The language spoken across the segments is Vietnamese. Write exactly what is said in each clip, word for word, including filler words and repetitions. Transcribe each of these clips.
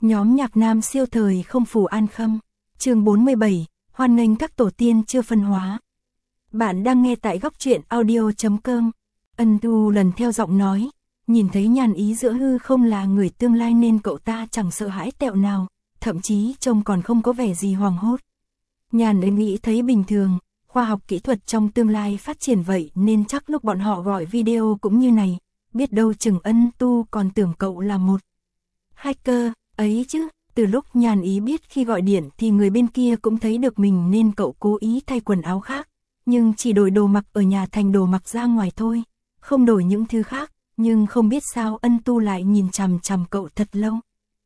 Nhóm nhạc nam siêu thời không phủ an khâm. Chương bốn mươi bảy, hoan nghênh các tổ tiên chưa phân hóa. Bạn đang nghe tại góc truyện audio chấm com. Ân Tu lần theo giọng nói, nhìn thấy Nhàn Ý giữa hư không là người tương lai nên cậu ta chẳng sợ hãi tẹo nào, thậm chí trông còn không có vẻ gì hoảng hốt. Nhàn Ý nghĩ thấy bình thường, khoa học kỹ thuật trong tương lai phát triển vậy nên chắc lúc bọn họ gọi video cũng như này, biết đâu chừng Ân Tu còn tưởng cậu là một hacker ấy chứ. Từ lúc Nhàn Ý biết khi gọi điện thì người bên kia cũng thấy được mình nên cậu cố ý thay quần áo khác, nhưng chỉ đổi đồ mặc ở nhà thành đồ mặc ra ngoài thôi, không đổi những thứ khác, nhưng không biết sao Ân Tu lại nhìn chằm chằm cậu thật lâu.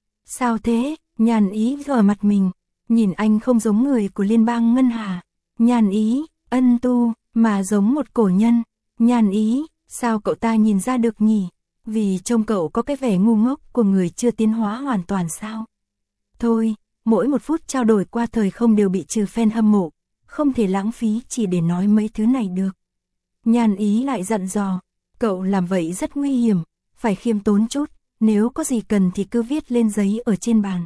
Sao thế? Nhàn Ý gờ mặt mình, nhìn anh không giống người của Liên bang Ngân Hà. Nhàn Ý, Ân Tu, mà giống một cổ nhân. Nhàn Ý, sao cậu ta nhìn ra được nhỉ? Vì trông cậu có cái vẻ ngu ngốc của người chưa tiến hóa hoàn toàn sao? Thôi, mỗi một phút trao đổi qua thời không đều bị trừ fan hâm mộ, không thể lãng phí chỉ để nói mấy thứ này được. Nhàn Ý lại dặn dò, cậu làm vậy rất nguy hiểm, phải khiêm tốn chút, nếu có gì cần thì cứ viết lên giấy ở trên bàn.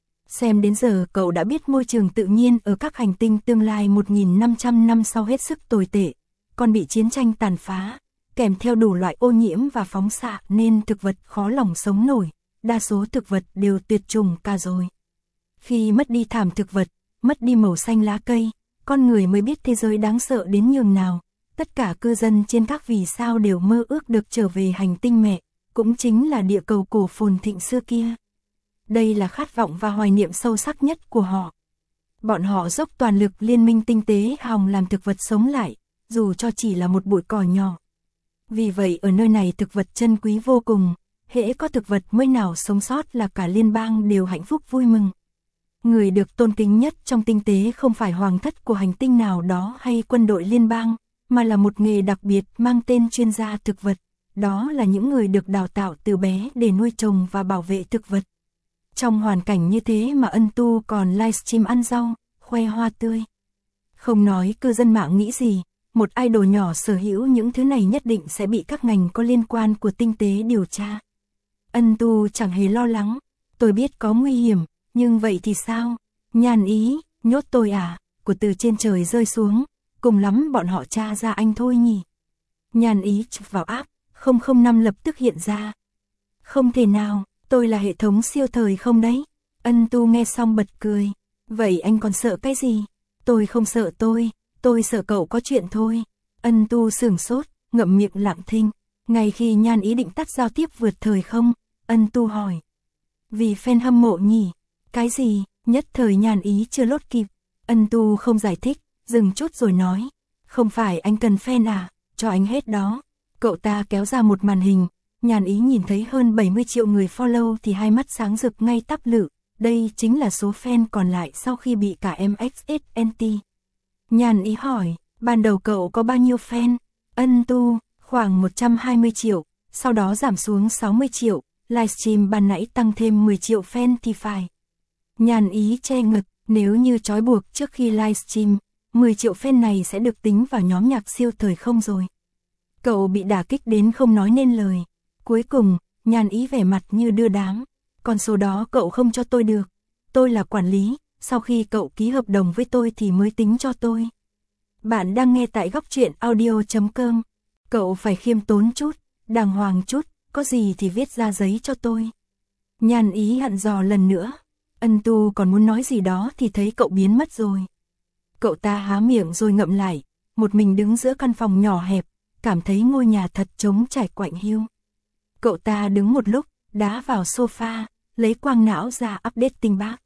Xem đến giờ cậu đã biết môi trường tự nhiên ở các hành tinh tương lai một nghìn năm trăm năm sau hết sức tồi tệ, còn bị chiến tranh tàn phá, kèm theo đủ loại ô nhiễm và phóng xạ nên thực vật khó lòng sống nổi, đa số thực vật đều tuyệt chủng cả rồi. Khi mất đi thảm thực vật, mất đi màu xanh lá cây, con người mới biết thế giới đáng sợ đến nhường nào. Tất cả cư dân trên các vì sao đều mơ ước được trở về hành tinh mẹ, cũng chính là địa cầu cổ phồn thịnh xưa kia. Đây là khát vọng và hoài niệm sâu sắc nhất của họ. Bọn họ dốc toàn lực liên minh tinh tế hòng làm thực vật sống lại, dù cho chỉ là một bụi cỏ nhỏ. Vì vậy ở nơi này thực vật chân quý vô cùng, hễ có thực vật mới nào sống sót là cả liên bang đều hạnh phúc vui mừng. Người được tôn kính nhất trong tinh tế không phải hoàng thất của hành tinh nào đó hay quân đội liên bang, mà là một nghề đặc biệt mang tên chuyên gia thực vật. Đó là những người được đào tạo từ bé để nuôi trồng và bảo vệ thực vật. Trong hoàn cảnh như thế mà Ân Tu còn livestream ăn rau, khoe hoa tươi. Không nói cư dân mạng nghĩ gì, một idol nhỏ sở hữu những thứ này nhất định sẽ bị các ngành có liên quan của tinh tế điều tra. Ân Tu chẳng hề lo lắng, tôi biết có nguy hiểm, nhưng vậy thì sao? Nhàn Ý, nhốt tôi à? Của từ trên trời rơi xuống, cùng lắm bọn họ tra ra anh thôi nhỉ. Nhàn Ý chụp vào app, không không năm lập tức hiện ra. Không thể nào, tôi là hệ thống siêu thời không đấy. Ân Tu nghe xong bật cười. Vậy anh còn sợ cái gì? Tôi không sợ tôi, tôi sợ cậu có chuyện thôi. Ân Tu sửng sốt, ngậm miệng lặng thinh. Ngay khi Nhàn Ý định tắt giao tiếp vượt thời không, Ân Tu hỏi. Vì fan hâm mộ nhỉ? Cái gì? Nhất thời Nhàn Ý chưa lốt kịp. Ân Tu không giải thích, dừng chút rồi nói. Không phải anh cần fan à, cho anh hết đó. Cậu ta kéo ra một màn hình, Nhàn Ý nhìn thấy hơn bảy mươi triệu người follow thì hai mắt sáng rực ngay tắp lự. Đây chính là số fan còn lại sau khi bị cả em ích ét en tê. Nhàn Ý hỏi, ban đầu cậu có bao nhiêu fan? Ân Tu, khoảng một trăm hai mươi triệu, sau đó giảm xuống sáu mươi triệu, livestream ban nãy tăng thêm mười triệu fan thì phải. Nhàn Ý che ngực, nếu như trói buộc trước khi livestream, mười triệu fan này sẽ được tính vào nhóm nhạc siêu thời không rồi. Cậu bị đả kích đến không nói nên lời. Cuối cùng, Nhàn Ý vẻ mặt như đưa đám. Con số đó cậu không cho tôi được. Tôi là quản lý, sau khi cậu ký hợp đồng với tôi thì mới tính cho tôi. Bạn đang nghe tại góc truyện audio chấm com. Cậu phải khiêm tốn chút, đàng hoàng chút, có gì thì viết ra giấy cho tôi. Nhàn Ý hặn dò lần nữa. Ân Tu còn muốn nói gì đó thì thấy cậu biến mất rồi. Cậu ta há miệng rồi ngậm lại, một mình đứng giữa căn phòng nhỏ hẹp, cảm thấy ngôi nhà thật trống trải quạnh hiu. Cậu ta đứng một lúc, đá vào sofa, lấy quang não ra update tin bác.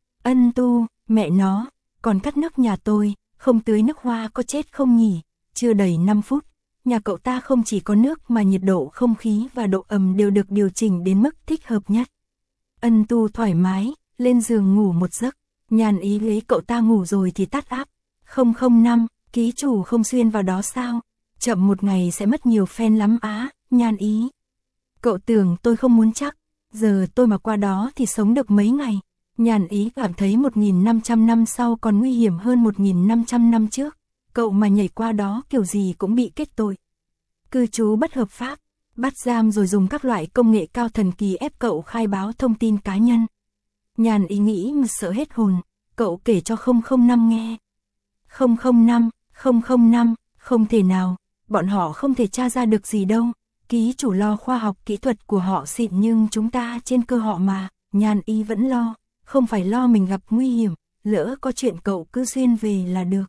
Ân Tu, mẹ nó, còn cắt nước nhà tôi, không tưới nước hoa có chết không nhỉ? Chưa đầy năm phút, nhà cậu ta không chỉ có nước mà nhiệt độ không khí và độ ẩm đều được điều chỉnh đến mức thích hợp nhất. Ân Tu thoải mái, lên giường ngủ một giấc. Nhàn Ý lấy cậu ta ngủ rồi thì tắt app. không không năm, ký chủ không xuyên vào đó sao? Chậm một ngày sẽ mất nhiều fan lắm á, Nhàn Ý. Cậu tưởng tôi không muốn chắc, giờ tôi mà qua đó thì sống được mấy ngày. Nhàn Ý cảm thấy một nghìn năm trăm năm sau còn nguy hiểm hơn một nghìn năm trăm năm trước. Cậu mà nhảy qua đó kiểu gì cũng bị kết tội. Cư trú bất hợp pháp, bắt giam rồi dùng các loại công nghệ cao thần kỳ ép cậu khai báo thông tin cá nhân. Nhàn Ý nghĩ mà sợ hết hồn, cậu kể cho không không năm nghe. không không năm, không không năm, không thể nào, bọn họ không thể tra ra được gì đâu. Ký chủ lo khoa học kỹ thuật của họ xịn nhưng chúng ta trên cơ họ mà. Nhàn Ý vẫn lo, không phải lo mình gặp nguy hiểm, lỡ có chuyện cậu cứ xuyên về là được.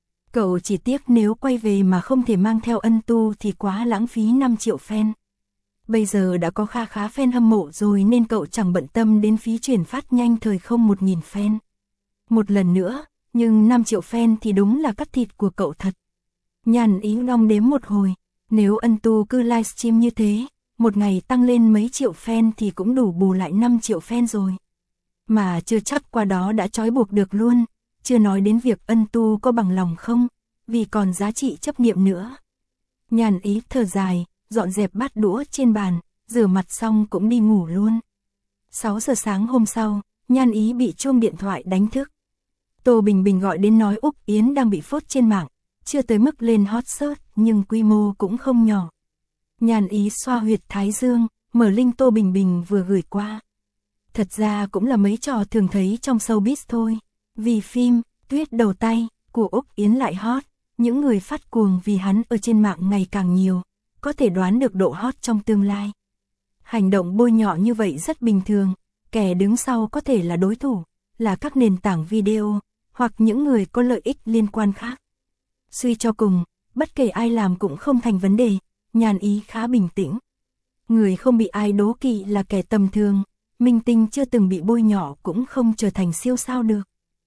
Cậu chỉ tiếc nếu quay về mà không thể mang theo ân tu thì quá lãng phí năm triệu fan. Bây giờ đã có kha khá fan hâm mộ rồi nên cậu chẳng bận tâm đến phí chuyển phát nhanh thời không một nghìn fan. Một lần nữa, nhưng năm triệu fan thì đúng là cắt thịt của cậu thật. Nhàn Ý đong đếm một hồi, nếu ân tu cứ livestream như thế, một ngày tăng lên mấy triệu fan thì cũng đủ bù lại năm triệu fan rồi. Mà chưa chắc qua đó đã trói buộc được luôn, chưa nói đến việc ân tu có bằng lòng không, vì còn giá trị chấp niệm nữa. Nhàn Ý thở dài, dọn dẹp bát đũa trên bàn, rửa mặt xong cũng đi ngủ luôn. sáu giờ sáng hôm sau, Nhàn Ý bị chuông điện thoại đánh thức. Tô Bình Bình gọi đến nói Úc Yến đang bị phốt trên mạng, chưa tới mức lên hot search nhưng quy mô cũng không nhỏ. Nhàn Ý xoa huyệt thái dương, mở link Tô Bình Bình vừa gửi qua. Thật ra cũng là mấy trò thường thấy trong showbiz thôi. Vì phim Tuyết Đầu Tay của Úc Yến lại hot, những người phát cuồng vì hắn ở trên mạng ngày càng nhiều, có thể đoán được độ hot trong tương lai. Hành động bôi nhọ như vậy rất bình thường, kẻ đứng sau có thể là đối thủ, là các nền tảng video, hoặc những người có lợi ích liên quan khác. Suy cho cùng, bất kể ai làm cũng không thành vấn đề, Nhàn Ý khá bình tĩnh. Người không bị ai đố kỵ là kẻ tầm thường, minh tinh chưa từng bị bôi nhọ cũng không trở thành siêu sao được.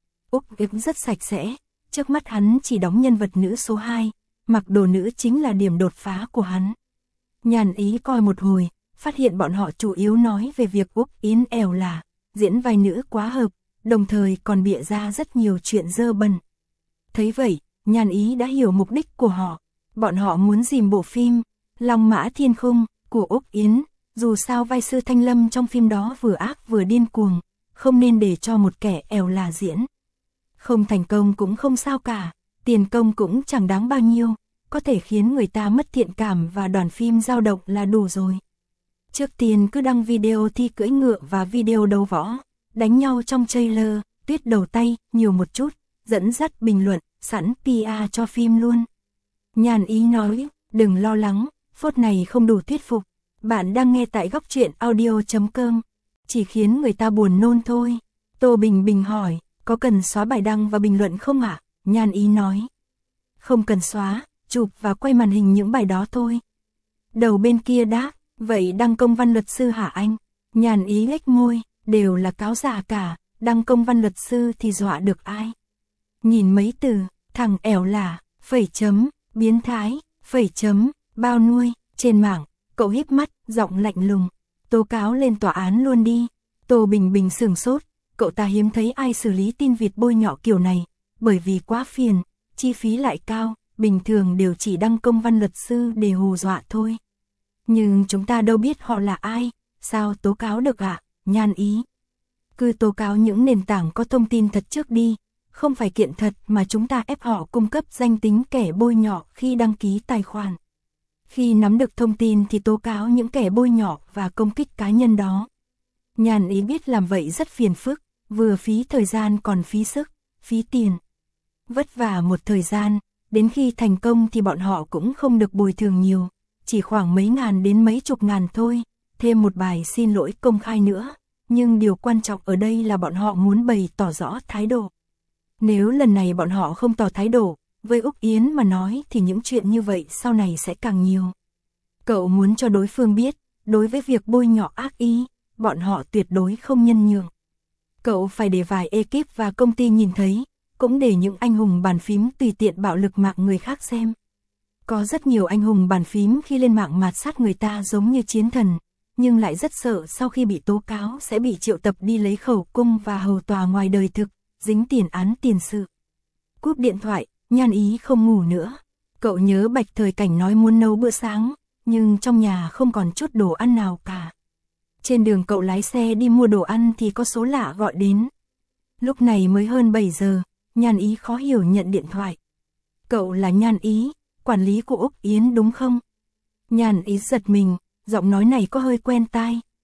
Úc Yến rất sạch sẽ, trước mắt hắn chỉ đóng nhân vật nữ số hai, mặc đồ nữ chính là điểm đột phá của hắn. Nhàn Ý coi một hồi, phát hiện bọn họ chủ yếu nói về việc Úc Yến ẻo là, diễn vai nữ quá hợp, đồng thời còn bịa ra rất nhiều chuyện dơ bẩn. Thấy vậy, Nhàn Ý đã hiểu mục đích của họ, bọn họ muốn dìm bộ phim Long Mã Thiên Khung của Úc Yến, dù sao vai sư Thanh Lâm trong phim đó vừa ác vừa điên cuồng, không nên để cho một kẻ ẻo là diễn. Không thành công cũng không sao cả, tiền công cũng chẳng đáng bao nhiêu, có thể khiến người ta mất thiện cảm và đoàn phim dao động là đủ rồi. Trước tiên cứ đăng video thi cưỡi ngựa và video đấu võ, đánh nhau trong trailer, Tuyết Đầu Tay, nhiều một chút, dẫn dắt bình luận, sẵn pê e cho phim luôn. Nhàn Ý nói, đừng lo lắng, phốt này không đủ thuyết phục, bạn đang nghe tại góc truyện audio chấm com, chỉ khiến người ta buồn nôn thôi. Tô Bình Bình hỏi, có cần xóa bài đăng và bình luận không ạ? À? Nhàn Ý nói, không cần xóa, chụp và quay màn hình những bài đó thôi. Đầu bên kia đáp, vậy đăng công văn luật sư hả anh? Nhàn Ý nhếch môi, đều là cáo giả cả, đăng công văn luật sư thì dọa được ai? Nhìn mấy từ, thằng ẻo là, phẩy chấm, biến thái, phẩy chấm, bao nuôi, trên mạng, cậu híp mắt, giọng lạnh lùng, tố cáo lên tòa án luôn đi. Tô Bình Bình sửng sốt, cậu ta hiếm thấy ai xử lý tin vịt bôi nhọ kiểu này, bởi vì quá phiền, chi phí lại cao, bình thường đều chỉ đăng công văn luật sư để hù dọa thôi. Nhưng chúng ta đâu biết họ là ai, sao tố cáo được ạ? À? Nhàn Ý, cứ tố cáo những nền tảng có thông tin thật trước đi, không phải kiện thật mà chúng ta ép họ cung cấp danh tính kẻ bôi nhọ khi đăng ký tài khoản. Khi nắm được thông tin thì tố cáo những kẻ bôi nhọ và công kích cá nhân đó. Nhàn Ý biết làm vậy rất phiền phức, vừa phí thời gian còn phí sức, phí tiền. Vất vả một thời gian, đến khi thành công thì bọn họ cũng không được bồi thường nhiều, chỉ khoảng mấy ngàn đến mấy chục ngàn thôi, thêm một bài xin lỗi công khai nữa. Nhưng điều quan trọng ở đây là bọn họ muốn bày tỏ rõ thái độ. Nếu lần này bọn họ không tỏ thái độ, với Úc Yến mà nói thì những chuyện như vậy sau này sẽ càng nhiều. Cậu muốn cho đối phương biết, đối với việc bôi nhọ ác ý, bọn họ tuyệt đối không nhân nhượng. Cậu phải để vài ekip và công ty nhìn thấy, cũng để những anh hùng bàn phím tùy tiện bạo lực mạng người khác xem. Có rất nhiều anh hùng bàn phím khi lên mạng mạt sát người ta giống như chiến thần, nhưng lại rất sợ sau khi bị tố cáo sẽ bị triệu tập đi lấy khẩu cung và hầu tòa ngoài đời thực, dính tiền án tiền sự. Cúp điện thoại, Nhàn Ý không ngủ nữa. Cậu nhớ Bạch Thời Cảnh nói muốn nấu bữa sáng, nhưng trong nhà không còn chút đồ ăn nào cả. Trên đường cậu lái xe đi mua đồ ăn thì có số lạ gọi đến. Lúc này mới hơn bảy giờ, Nhàn Ý khó hiểu nhận điện thoại. Cậu là Nhàn Ý, quản lý của Úc Yến đúng không? Nhàn Ý giật mình, giọng nói này có hơi quen tai,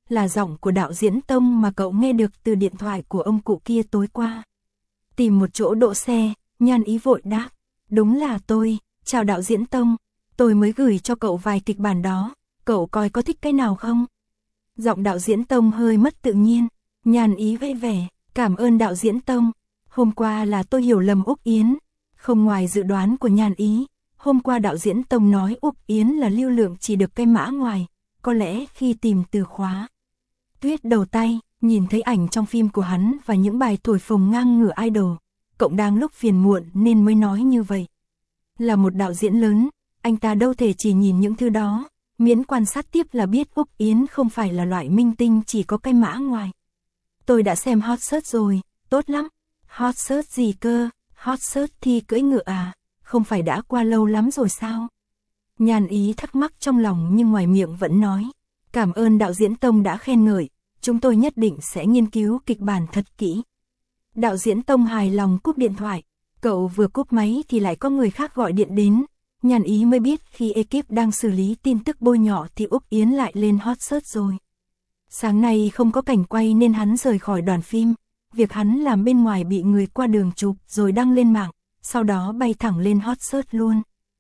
là giọng của đạo diễn Tông mà cậu nghe được từ điện thoại của ông cụ kia tối qua. Tìm một chỗ đỗ xe, Nhan Ý vội đáp, đúng là tôi, chào đạo diễn Tông, tôi mới gửi cho cậu vài kịch bản đó, cậu coi có thích cái nào không? Giọng đạo diễn Tông hơi mất tự nhiên, Nhan Ý vẫy vẻ, cảm ơn đạo diễn Tông, hôm qua là tôi hiểu lầm Úc Yến, không ngoài dự đoán của Nhan Ý, hôm qua đạo diễn Tông nói Úc Yến là lưu lượng chỉ được cái mã ngoài, có lẽ khi tìm từ khóa. Tuyết đầu tay, nhìn thấy ảnh trong phim của hắn và những bài thổi phồng ngang ngửa idol, cậu đang lúc phiền muộn nên mới nói như vậy. Là một đạo diễn lớn, anh ta đâu thể chỉ nhìn những thứ đó, miễn quan sát tiếp là biết Úc Yến không phải là loại minh tinh chỉ có cái mã ngoài. Tôi đã xem hot search rồi, tốt lắm. Hot search gì cơ, hot search thi cưỡi ngựa à, không phải đã qua lâu lắm rồi sao? Nhan Ý thắc mắc trong lòng nhưng ngoài miệng vẫn nói, cảm ơn đạo diễn Tông đã khen ngợi, chúng tôi nhất định sẽ nghiên cứu kịch bản thật kỹ. Đạo diễn Tông hài lòng cúp điện thoại, cậu vừa cúp máy thì lại có người khác gọi điện đến. Nhan Ý mới biết khi ekip đang xử lý tin tức bôi nhọ thì Úc Yến lại lên hot search rồi. Sáng nay không có cảnh quay nên hắn rời khỏi đoàn phim, việc hắn làm bên ngoài bị người qua đường chụp rồi đăng lên mạng, sau đó bay thẳng lên hot search luôn.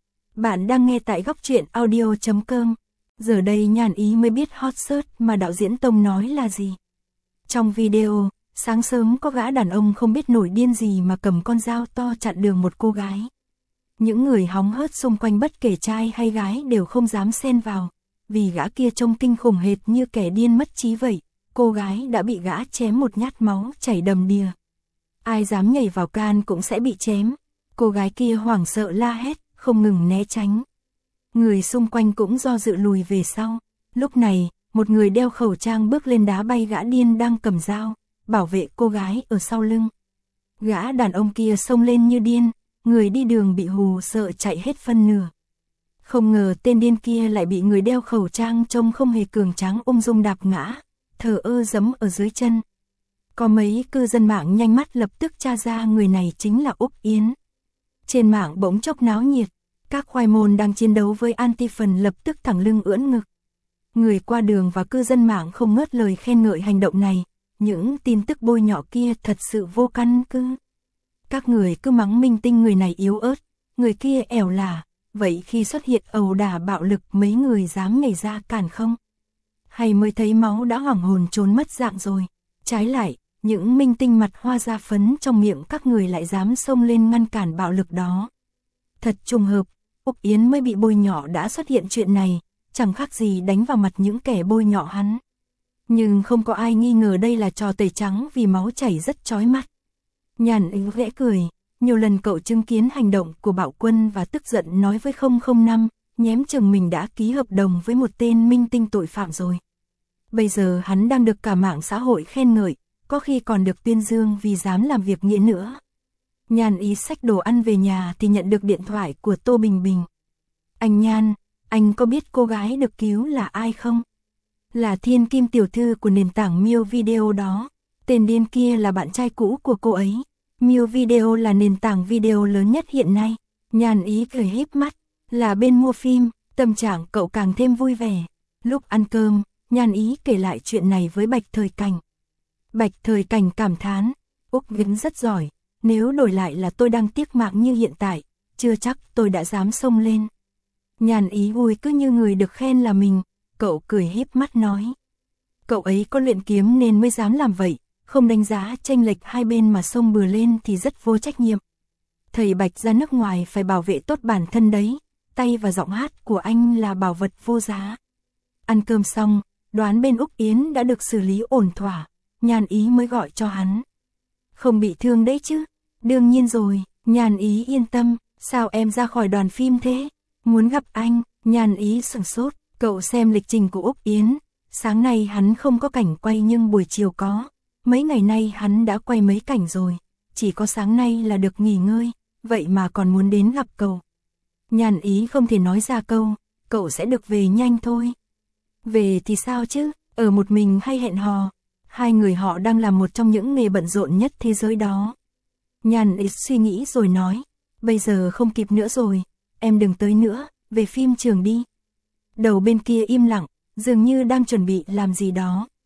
Bạn đang nghe tại góc truyện audio chấm com. Giờ đây Nhan Ý mới biết hot search mà đạo diễn Tông nói là gì. Trong video, sáng sớm có gã đàn ông không biết nổi điên gì mà cầm con dao to chặn đường một cô gái. Những người hóng hớt xung quanh bất kể trai hay gái đều không dám xen vào, vì gã kia trông kinh khủng hệt như kẻ điên mất trí vậy. Cô gái đã bị gã chém một nhát máu chảy đầm đìa. Ai dám nhảy vào can cũng sẽ bị chém. Cô gái kia hoảng sợ la hét, không ngừng né tránh. Người xung quanh cũng do dự lùi về sau. Lúc này, một người đeo khẩu trang bước lên đá bay gã điên đang cầm dao, bảo vệ cô gái ở sau lưng. Gã đàn ông kia xông lên như điên, người đi đường bị hù sợ chạy hết phân nửa. Không ngờ tên điên kia lại bị người đeo khẩu trang trông không hề cường tráng ung dung đạp ngã, thờ ơ giẫm ở dưới chân. Có mấy cư dân mạng nhanh mắt lập tức tra ra người này chính là Úc Yến. Trên mạng bỗng chốc náo nhiệt, các khoai môn đang chiến đấu với anti-fan lập tức thẳng lưng ưỡn ngực. Người qua đường và cư dân mạng không ngớt lời khen ngợi hành động này, những tin tức bôi nhọ kia thật sự vô căn cứ. Các người cứ mắng minh tinh người này yếu ớt, người kia ẻo lả, vậy khi xuất hiện ẩu đả bạo lực mấy người dám nhảy ra cản không? Hay mới thấy máu đã hoảng hồn trốn mất dạng rồi. Trái lại, những minh tinh mặt hoa da phấn trong miệng các người lại dám xông lên ngăn cản bạo lực đó. Thật trùng hợp, Úc Yến mới bị bôi nhọ đã xuất hiện chuyện này, chẳng khác gì đánh vào mặt những kẻ bôi nhọ hắn. Nhưng không có ai nghi ngờ đây là trò tẩy trắng vì máu chảy rất chói mắt. Nhan Ý khẽ cười, nhiều lần cậu chứng kiến hành động của Bảo Quân và tức giận nói với không không năm, nhém chừng mình đã ký hợp đồng với một tên minh tinh tội phạm rồi. Bây giờ hắn đang được cả mạng xã hội khen ngợi, có khi còn được tuyên dương vì dám làm việc nghĩa nữa. Nhan Ý xách đồ ăn về nhà thì nhận được điện thoại của Tô Bình Bình. Anh Nhan, anh có biết cô gái được cứu là ai không? Là Thiên Kim tiểu thư của nền tảng Miu Video đó. Tên điên kia là bạn trai cũ của cô ấy. Miu Video là nền tảng video lớn nhất hiện nay. Nhan Ý cười híp mắt, là bên mua phim, tâm trạng cậu càng thêm vui vẻ. Lúc ăn cơm, Nhan Ý kể lại chuyện này với Bạch Thời Cảnh. Bạch Thời Cảnh cảm thán, Úc Yến rất giỏi, nếu đổi lại là tôi đang tiếc mạng như hiện tại, chưa chắc tôi đã dám xông lên. Nhan Ý vui cứ như người được khen là mình, cậu cười híp mắt nói. Cậu ấy có luyện kiếm nên mới dám làm vậy, không đánh giá chênh lệch hai bên mà xông bừa lên thì rất vô trách nhiệm. Thầy Bạch ra nước ngoài phải bảo vệ tốt bản thân đấy, tay và giọng hát của anh là bảo vật vô giá. Ăn cơm xong, đoán bên Úc Yến đã được xử lý ổn thỏa, Nhan Ý mới gọi cho hắn. Không bị thương đấy chứ? Đương nhiên rồi, Nhan Ý yên tâm, sao em ra khỏi đoàn phim thế? Muốn gặp anh, Nhan Ý sửng sốt, cậu xem lịch trình của Úc Yến, sáng nay hắn không có cảnh quay nhưng buổi chiều có, mấy ngày nay hắn đã quay mấy cảnh rồi, chỉ có sáng nay là được nghỉ ngơi, vậy mà còn muốn đến gặp cậu. Nhan Ý không thể nói ra câu, cậu sẽ được về nhanh thôi. Về thì sao chứ, ở một mình hay hẹn hò, hai người họ đang làm một trong những nghề bận rộn nhất thế giới đó. Nhan Ý suy nghĩ rồi nói, bây giờ không kịp nữa rồi, em đừng tới nữa, về phim trường đi. Đầu bên kia im lặng, dường như đang chuẩn bị làm gì đó,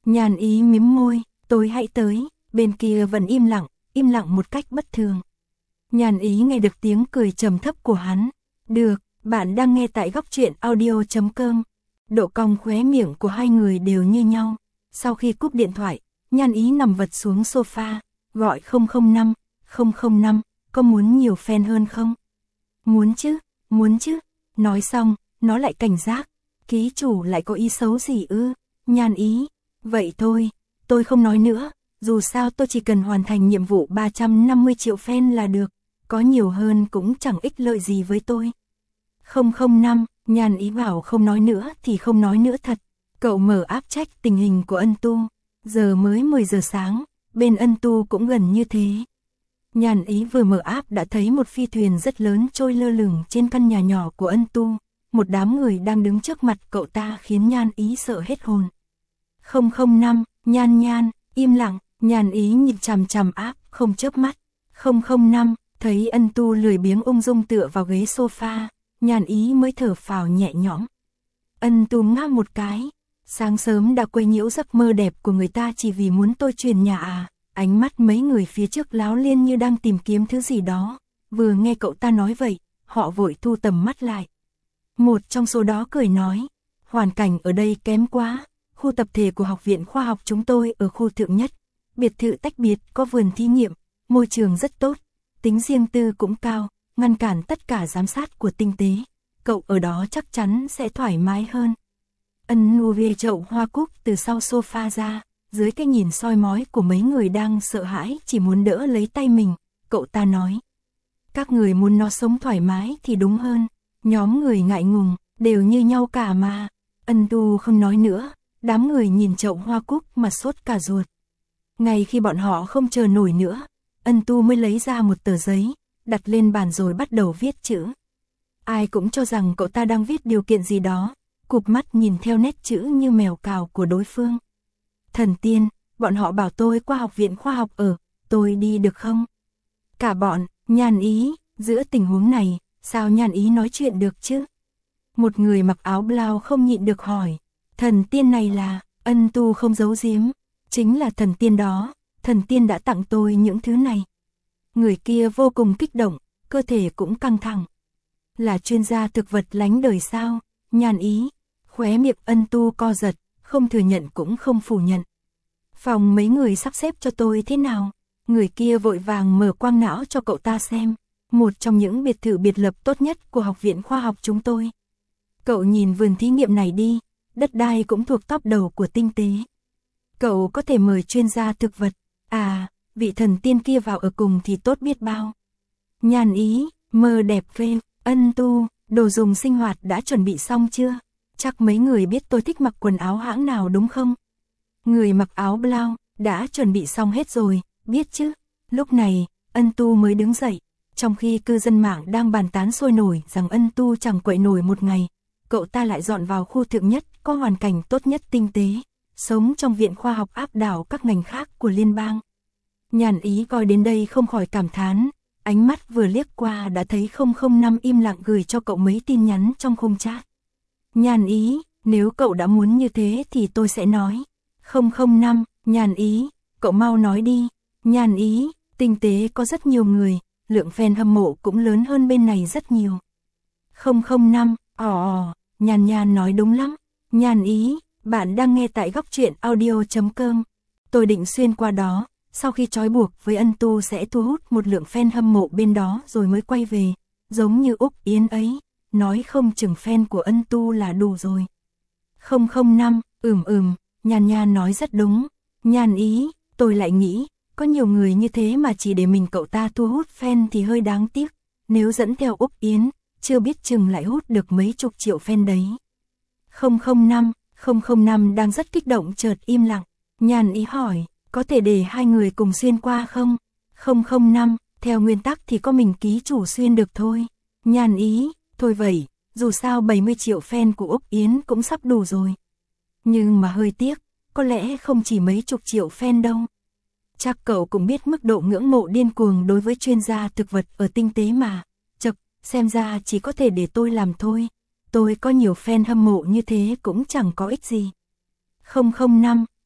Nhàn Ý mím môi, tôi hãy tới, bên kia vẫn im lặng, im lặng một cách bất thường. Nhàn Ý nghe được tiếng cười trầm thấp của hắn. Được, bạn đang nghe tại góc truyện audio.com. Độ cong khóe miệng của hai người đều như nhau. Sau khi cúp điện thoại, Nhàn Ý nằm vật xuống sofa, gọi không không năm, không không năm, có muốn nhiều fan hơn không? Muốn chứ, muốn chứ. Nói xong, nó lại cảnh giác. Ký chủ lại có ý xấu gì ư? Nhàn Ý, vậy thôi, tôi không nói nữa. Dù sao tôi chỉ cần hoàn thành nhiệm vụ ba trăm năm mươi triệu fan là được. Có nhiều hơn cũng chẳng ích lợi gì với tôi. Không không năm, Nhàn Ý bảo không nói nữa thì không nói nữa thật. Cậu mở áp trách tình hình của Ân Tu. Giờ mới mười giờ sáng, bên Ân Tu cũng gần như thế. Nhàn Ý vừa mở áp đã thấy một phi thuyền rất lớn trôi lơ lửng trên căn nhà nhỏ của Ân Tu. Một đám người đang đứng trước mặt cậu ta khiến Nhàn Ý sợ hết hồn. Không không năm, Nhan Nhan, im lặng, Nhàn Ý nhìn chằm chằm áp, không chớp mắt. Không không năm, thấy Ân Tu lười biếng ung dung tựa vào ghế sofa, Nhàn Ý mới thở phào nhẹ nhõm. Ân Tu ngáp một cái, sáng sớm đã quấy nhiễu giấc mơ đẹp của người ta chỉ vì muốn tôi chuyển nhà à? Ánh mắt mấy người phía trước láo liên như đang tìm kiếm thứ gì đó. Vừa nghe cậu ta nói vậy, họ vội thu tầm mắt lại. Một trong số đó cười nói, hoàn cảnh ở đây kém quá, khu tập thể của học viện khoa học chúng tôi ở khu thượng nhất, biệt thự tách biệt, có vườn thí nghiệm, môi trường rất tốt, tính riêng tư cũng cao, ngăn cản tất cả giám sát của tinh tế, cậu ở đó chắc chắn sẽ thoải mái hơn. Ân Nu về chậu hoa cúc từ sau sofa ra, dưới cái nhìn soi mói của mấy người đang sợ hãi chỉ muốn đỡ lấy tay mình, cậu ta nói. Các người muốn nó sống thoải mái thì đúng hơn, nhóm người ngại ngùng, đều như nhau cả mà. Ân Tu không nói nữa, đám người nhìn chậu hoa cúc mà sốt cả ruột. Ngay khi bọn họ không chờ nổi nữa, Ân Tu mới lấy ra một tờ giấy, đặt lên bàn rồi bắt đầu viết chữ. Ai cũng cho rằng cậu ta đang viết điều kiện gì đó, cụp mắt nhìn theo nét chữ như mèo cào của đối phương. Thần tiên, bọn họ bảo tôi qua học viện khoa học ở, tôi đi được không? Cả bọn, Nhàn Ý, giữa tình huống này, sao Nhàn Ý nói chuyện được chứ? Một người mặc áo blau không nhịn được hỏi, thần tiên này là, Ân Tu không giấu giếm, chính là thần tiên đó, thần tiên đã tặng tôi những thứ này. Người kia vô cùng kích động, cơ thể cũng căng thẳng. Là chuyên gia thực vật lánh đời sao? Nhàn Ý, khóe miệng Ân Tu co giật, không thừa nhận cũng không phủ nhận. Phòng mấy người sắp xếp cho tôi thế nào? Người kia vội vàng mở quang não cho cậu ta xem. Một trong những biệt thự biệt lập tốt nhất của học viện khoa học chúng tôi. Cậu nhìn vườn thí nghiệm này đi, đất đai cũng thuộc top đầu của tinh tế. Cậu có thể mời chuyên gia thực vật. À, vị thần tiên kia vào ở cùng thì tốt biết bao. Nhàn Ý, mơ đẹp phê. Ân Tu, đồ dùng sinh hoạt đã chuẩn bị xong chưa? Chắc mấy người biết tôi thích mặc quần áo hãng nào đúng không? Người mặc áo blau, đã chuẩn bị xong hết rồi, biết chứ? Lúc này, Ân Tu mới đứng dậy, trong khi cư dân mạng đang bàn tán sôi nổi rằng Ân Tu chẳng quậy nổi một ngày, cậu ta lại dọn vào khu thượng nhất, có hoàn cảnh tốt nhất tinh tế, sống trong viện khoa học áp đảo các ngành khác của liên bang. Nhàn Ý coi đến đây không khỏi cảm thán, ánh mắt vừa liếc qua đã thấy không không năm im lặng gửi cho cậu mấy tin nhắn trong khung chat. Nhàn Ý, nếu cậu đã muốn như thế thì tôi sẽ nói. Không không năm, Nhàn Ý, cậu mau nói đi. Nhàn Ý, tinh tế có rất nhiều người, lượng fan hâm mộ cũng lớn hơn bên này rất nhiều. Không không năm, ò ò, Nhàn Nhàn nói đúng lắm. Nhàn Ý, bạn đang nghe tại góc truyện audio.com. Tôi định xuyên qua đó, sau khi trói buộc với Ân Tu sẽ thu hút một lượng fan hâm mộ bên đó rồi mới quay về, giống như Úc Yến ấy, nói không chừng fan của Ân Tu là đủ rồi. Không không năm, ừm ừm, Nhàn Nhàn nói rất đúng. Nhàn Ý, tôi lại nghĩ, có nhiều người như thế mà chỉ để mình cậu ta thu hút fan thì hơi đáng tiếc, nếu dẫn theo Úc Yến, chưa biết chừng lại hút được mấy chục triệu fan đấy. Không không năm, không không năm đang rất kích động chợt im lặng, Nhàn Ý hỏi, có thể để hai người cùng xuyên qua không? Không không năm, theo nguyên tắc thì có mình ký chủ xuyên được thôi. Nhàn Ý, thôi vậy, dù sao bảy mươi triệu fan của Úc Yến cũng sắp đủ rồi. Nhưng mà hơi tiếc, có lẽ không chỉ mấy chục triệu fan đâu. Chắc cậu cũng biết mức độ ngưỡng mộ điên cuồng đối với chuyên gia thực vật ở tinh tế mà. Chật, xem ra chỉ có thể để tôi làm thôi. Tôi có nhiều fan hâm mộ như thế cũng chẳng có ích gì. Không không năm,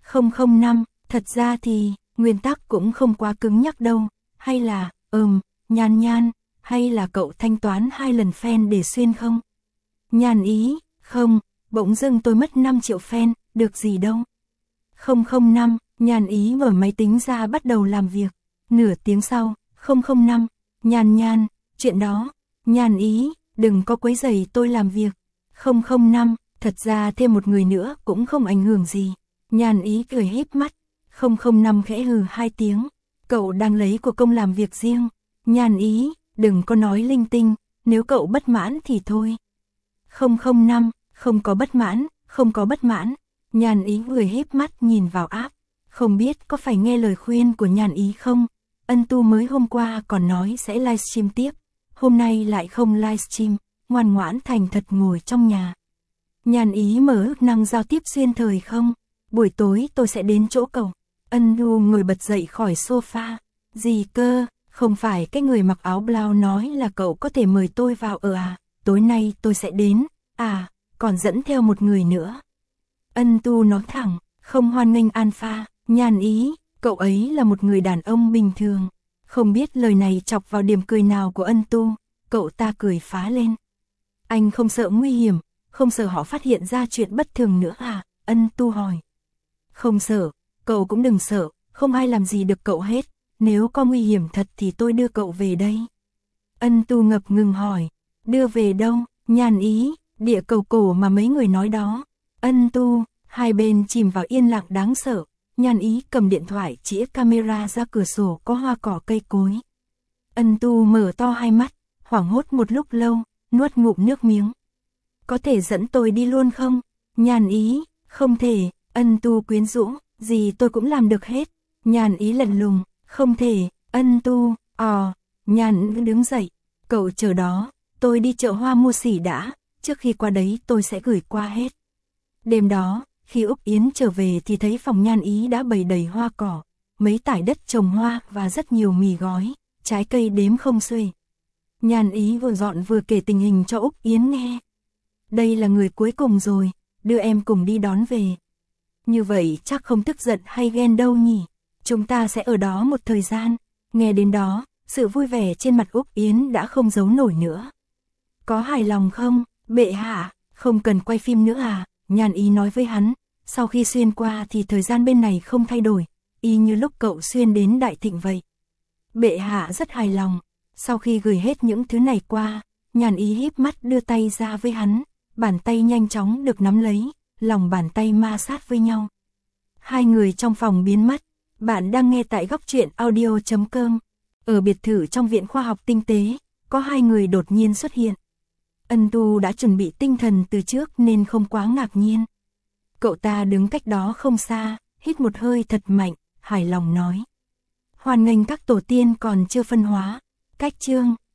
không không năm, thật ra thì, nguyên tắc cũng không quá cứng nhắc đâu, hay là, ừm, Nhan Nhan, hay là cậu thanh toán hai lần fan để xuyên không? Nhan Ý, không, bỗng dưng tôi mất năm triệu fan, được gì đâu. không không năm, Nhan Ý mở máy tính ra bắt đầu làm việc. Nửa tiếng sau, không không năm, Nhan Nhan, chuyện đó, Nhan Ý, đừng có quấy rầy tôi làm việc. không không năm, thật ra thêm một người nữa cũng không ảnh hưởng gì. Nhan Ý cười híp mắt. không không năm khẽ hừ hai tiếng. Cậu đang lấy của công làm việc riêng. Nhan Ý, đừng có nói linh tinh, nếu cậu bất mãn thì thôi. không không năm, không có bất mãn, không có bất mãn. Nhan Ý cười híp mắt nhìn vào app. Không biết có phải nghe lời khuyên của Nhan Ý không? Ân Tu mới hôm qua còn nói sẽ livestream tiếp. Hôm nay lại không livestream, ngoan ngoãn thành thật ngồi trong nhà. Nhan Ý mở ước năng giao tiếp xuyên thời không? Buổi tối tôi sẽ đến chỗ cậu. Ân Tu ngồi bật dậy khỏi sofa. Gì cơ, không phải cái người mặc áo blau nói là cậu có thể mời tôi vào ở à? Tối nay tôi sẽ đến, à, còn dẫn theo một người nữa. Ân Tu nói thẳng, không hoan nghênh Alpha. Nhan Ý, cậu ấy là một người đàn ông bình thường. Không biết lời này chọc vào điểm cười nào của Ân Tu, cậu ta cười phá lên. Anh không sợ nguy hiểm, không sợ họ phát hiện ra chuyện bất thường nữa à? Ân Tu hỏi. Không sợ, cậu cũng đừng sợ, không ai làm gì được cậu hết. Nếu có nguy hiểm thật thì tôi đưa cậu về đây. Ân Tu ngập ngừng hỏi, đưa về đâu? Nhan Ý, địa cầu cổ mà mấy người nói đó. Ân Tu, hai bên chìm vào yên lặng đáng sợ. Nhan Ý cầm điện thoại chĩa camera ra cửa sổ có hoa cỏ cây cối. Ân Tu mở to hai mắt, hoảng hốt một lúc lâu, nuốt ngụm nước miếng. Có thể dẫn tôi đi luôn không? Nhan Ý, không thể. Ân Tu quyến rũ, gì tôi cũng làm được hết. Nhan Ý lạnh lùng, không thể. Ân Tu, ờ, Nhan đứng dậy, cậu chờ đó, tôi đi chợ hoa mua xỉ đã, trước khi qua đấy tôi sẽ gửi qua hết. Đêm đó, khi Úc Yến trở về thì thấy phòng Nhan Ý đã bày đầy hoa cỏ, mấy tải đất trồng hoa và rất nhiều mì gói, trái cây đếm không xuể. Nhan Ý vừa dọn vừa kể tình hình cho Úc Yến nghe. Đây là người cuối cùng rồi, đưa em cùng đi đón về. Như vậy chắc không tức giận hay ghen đâu nhỉ, chúng ta sẽ ở đó một thời gian. Nghe đến đó, sự vui vẻ trên mặt Úc Yến đã không giấu nổi nữa. Có hài lòng không, bệ hạ, không cần quay phim nữa à? Nhan Ý nói với hắn, sau khi xuyên qua thì thời gian bên này không thay đổi, y như lúc cậu xuyên đến Đại Thịnh vậy. Bệ hạ rất hài lòng, sau khi gửi hết những thứ này qua, Nhan Ý híp mắt đưa tay ra với hắn, bàn tay nhanh chóng được nắm lấy, lòng bàn tay ma sát với nhau. Hai người trong phòng biến mất, bạn đang nghe tại góc truyện audio chấm com. Ở biệt thự trong viện khoa học tinh tế, có hai người đột nhiên xuất hiện. Ân Tu đã chuẩn bị tinh thần từ trước nên không quá ngạc nhiên. Cậu ta đứng cách đó không xa, hít một hơi thật mạnh, hài lòng nói. Hoan nghênh các tổ tiên còn chưa phân hóa. Cách chương,